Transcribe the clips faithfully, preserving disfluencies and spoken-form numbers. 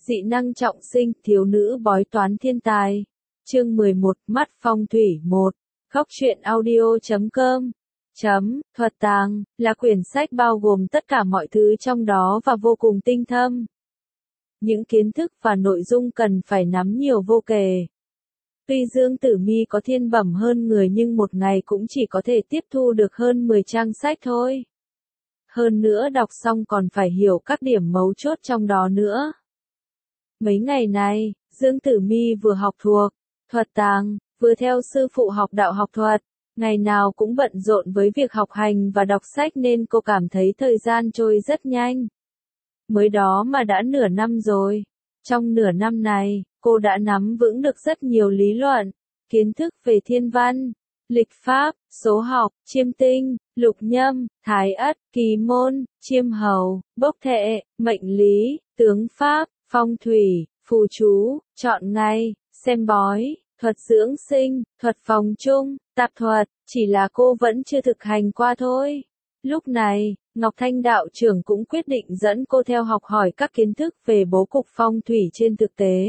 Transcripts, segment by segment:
Dị năng trọng sinh, thiếu nữ bói toán thiên tài. Chương mười một, mắt phong thủy một. Góc truyện audio chấm com. Chấm, thuật tàng, là quyển sách bao gồm tất cả mọi thứ trong đó và vô cùng tinh thâm. Những kiến thức và nội dung cần phải nắm nhiều vô kể. Tuy Dương Tử Mi có thiên bẩm hơn người nhưng một ngày cũng chỉ có thể tiếp thu được hơn mười trang sách thôi. Hơn nữa đọc xong còn phải hiểu các điểm mấu chốt trong đó nữa. Mấy ngày này, Dương Tử Mi vừa học thuộc thuật tàng, vừa theo sư phụ học đạo học thuật, ngày nào cũng bận rộn với việc học hành và đọc sách nên cô cảm thấy thời gian trôi rất nhanh. Mới đó mà đã nửa năm rồi. Trong nửa năm này, cô đã nắm vững được rất nhiều lý luận, kiến thức về thiên văn, lịch pháp, số học, chiêm tinh, lục nhâm, thái ất, kỳ môn, chiêm hầu, bốc thệ, mệnh lý, tướng pháp, phong thủy, phù chú, chọn ngày, xem bói, thuật dưỡng sinh, thuật phòng chung, tạp thuật, chỉ là cô vẫn chưa thực hành qua thôi. Lúc này, Ngọc Thanh đạo trưởng cũng quyết định dẫn cô theo học hỏi các kiến thức về bố cục phong thủy trên thực tế.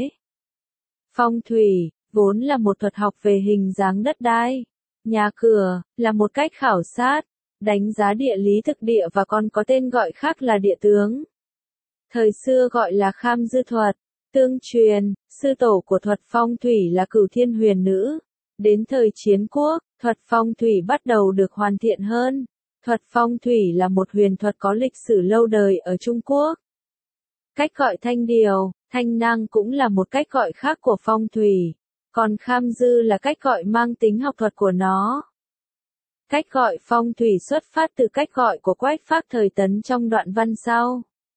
Phong thủy, vốn là một thuật học về hình dáng đất đai, nhà cửa, là một cách khảo sát, đánh giá địa lý thực địa và còn có tên gọi khác là địa tướng. Thời xưa gọi là Kham Dư thuật. Tương truyền, sư tổ của thuật phong thủy là Cửu Thiên Huyền Nữ. Đến thời Chiến Quốc, thuật phong thủy bắt đầu được hoàn thiện hơn. Thuật phong thủy là một huyền thuật có lịch sử lâu đời ở Trung Quốc. Cách gọi thanh điều, thanh năng cũng là một cách gọi khác của phong thủy, còn Kham Dư là cách gọi mang tính học thuật của nó. Cách gọi phong thủy xuất phát từ cách gọi của Quách Phác thời Tấn trong đoạn văn sau.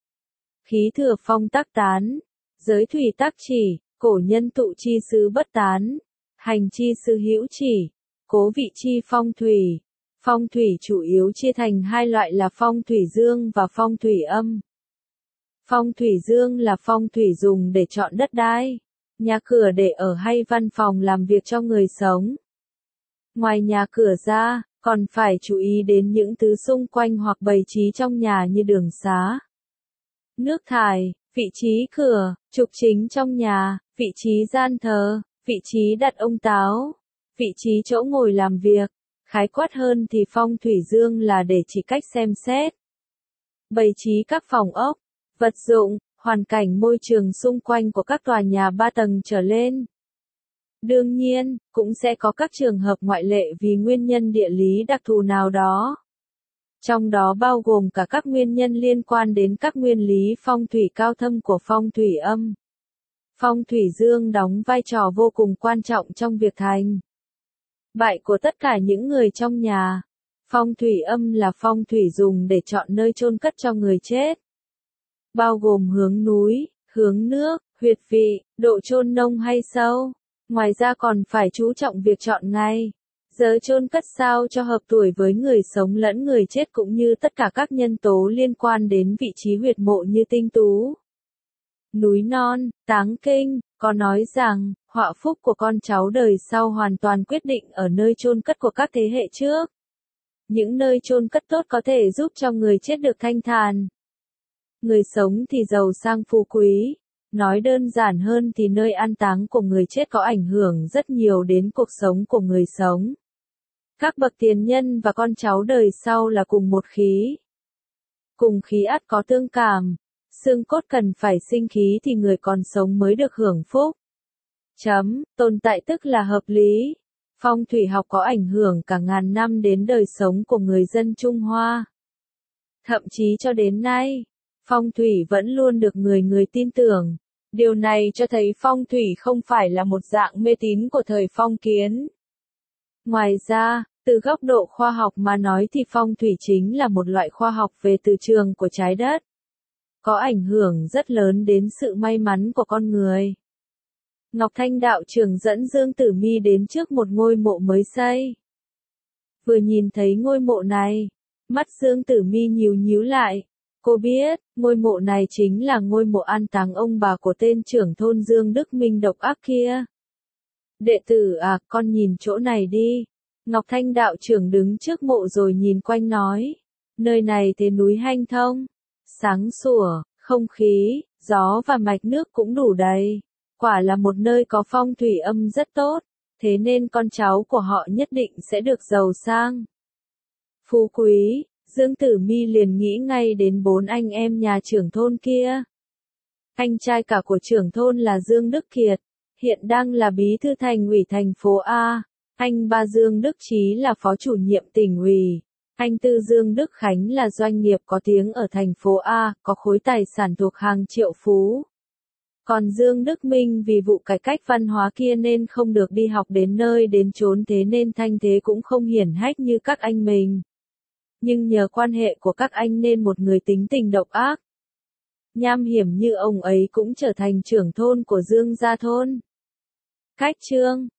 Khí thừa phong tác tán, giới thủy tác chỉ, cổ nhân tụ chi xứ bất tán, hành chi xứ hữu chỉ, cố vị chi phong thủy. Phong thủy chủ yếu chia thành hai loại là phong thủy dương và phong thủy âm. Phong thủy dương là phong thủy dùng để chọn đất đai, nhà cửa để ở hay văn phòng làm việc cho người sống. Ngoài nhà cửa ra, còn phải chú ý đến những thứ xung quanh hoặc bày trí trong nhà như đường xá, nước thải, vị trí cửa, trục chính trong nhà, vị trí gian thờ, vị trí đặt ông táo, vị trí chỗ ngồi làm việc. Khái quát hơn thì phong thủy dương là để chỉ cách xem xét, bày trí các phòng ốc, vật dụng, hoàn cảnh môi trường xung quanh của các tòa nhà ba tầng trở lên. Đương nhiên, cũng sẽ có các trường hợp ngoại lệ vì nguyên nhân địa lý đặc thù nào đó. Trong đó bao gồm cả các nguyên nhân liên quan đến các nguyên lý phong thủy cao thâm của phong thủy âm. Phong thủy dương đóng vai trò vô cùng quan trọng trong việc thành bại của tất cả những người trong nhà. Phong thủy âm là phong thủy dùng để chọn nơi chôn cất cho người chết, bao gồm hướng núi, hướng nước, huyệt vị, độ chôn nông hay sâu. Ngoài ra còn phải chú trọng việc chọn ngày, giờ chôn cất sao cho hợp tuổi với người sống lẫn người chết cũng như tất cả các nhân tố liên quan đến vị trí huyệt mộ như tinh tú, núi non, táng kinh. Có nói rằng, họa phúc của con cháu đời sau hoàn toàn quyết định ở nơi chôn cất của các thế hệ trước. Những nơi chôn cất tốt có thể giúp cho người chết được thanh thản, người sống thì giàu sang phú quý. Nói đơn giản hơn thì nơi an táng của người chết có ảnh hưởng rất nhiều đến cuộc sống của người sống. Các bậc tiền nhân và con cháu đời sau là cùng một khí. Cùng khí ắt có tương cảm. Xương cốt cần phải sinh khí thì người còn sống mới được hưởng phúc. Chấm, tồn tại tức là hợp lý. Phong thủy học có ảnh hưởng cả ngàn năm đến đời sống của người dân Trung Hoa. Thậm chí cho đến nay, phong thủy vẫn luôn được người người tin tưởng. Điều này cho thấy phong thủy không phải là một dạng mê tín của thời phong kiến. Ngoài ra, từ góc độ khoa học mà nói thì phong thủy chính là một loại khoa học về từ trường của trái đất, có ảnh hưởng rất lớn đến sự may mắn của con người. Ngọc Thanh đạo trưởng dẫn Dương Tử Mi đến trước một ngôi mộ mới xây. Vừa nhìn thấy ngôi mộ này, mắt Dương Tử Mi nhíu nhíu lại. Cô biết, ngôi mộ này chính là ngôi mộ an táng ông bà của tên trưởng thôn Dương Đức Minh độc ác kia. Đệ tử à, con nhìn chỗ này đi. Ngọc Thanh đạo trưởng đứng trước mộ rồi nhìn quanh nói. Nơi này thế núi hanh thông, sáng sủa, không khí, gió và mạch nước cũng đủ đầy. Quả là một nơi có phong thủy âm rất tốt, thế nên con cháu của họ nhất định sẽ được giàu sang. Phú quý, Dương Tử Mi liền nghĩ ngay đến bốn anh em nhà trưởng thôn kia. Anh trai cả của trưởng thôn là Dương Đức Kiệt, hiện đang là bí thư thành ủy thành phố A. Anh ba Dương Đức Chí là phó chủ nhiệm tỉnh ủy. Anh tư Dương Đức Khánh là doanh nghiệp có tiếng ở thành phố A, có khối tài sản thuộc hàng triệu phú. Còn Dương Đức Minh vì vụ cải cách văn hóa kia nên không được đi học đến nơi đến chốn, thế nên thanh thế cũng không hiển hách như các anh mình. Nhưng nhờ quan hệ của các anh nên một người tính tình độc ác, nham hiểm như ông ấy cũng trở thành trưởng thôn của Dương gia thôn. Cách chương